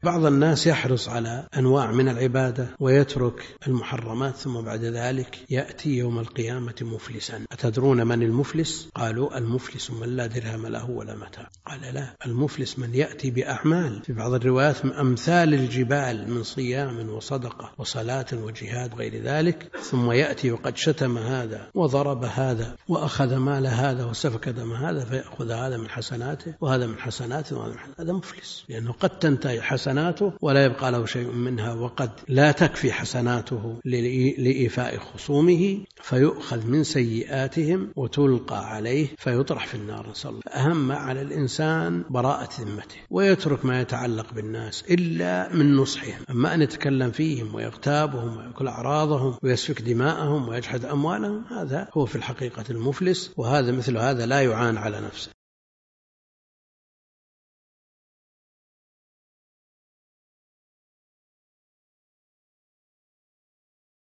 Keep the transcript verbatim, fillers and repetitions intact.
بعض الناس يحرص على أنواع من العبادة ويترك المحرمات، ثم بعد ذلك يأتي يوم القيامة مفلسا. أتدرون من المفلس؟ قالوا المفلس من لا درهم له ولا متاع. قال لا، المفلس من يأتي بأعمال في بعض الروايات أمثال الجبال من صيام وصدقة وصلاة وجهاد وغير ذلك، ثم يأتي وقد شتم هذا وضرب هذا وأخذ مال هذا وسفك دم هذا، فيأخذ هذا من حسناته وهذا من حسناته وهذا من حسناته. هذا مفلس، لأنه قد تنتهي حسناته ولا يبقى له شيء منها، وقد لا تكفي حسناته لإيفاء خصومه، فيؤخذ من سيئاتهم وتلقى عليه فيطرح في النار. نسأل الله. أهم على الإنسان براءة ذمته، ويترك ما يتعلق بالناس إلا من نصحهم. أما أن يتكلم فيهم ويغتابهم ويأكل أعراضهم ويسفك دماءهم ويجحد أموالهم، هذا هو في الحقيقة المفلس، وهذا مثل هذا لا يعان على نفسه.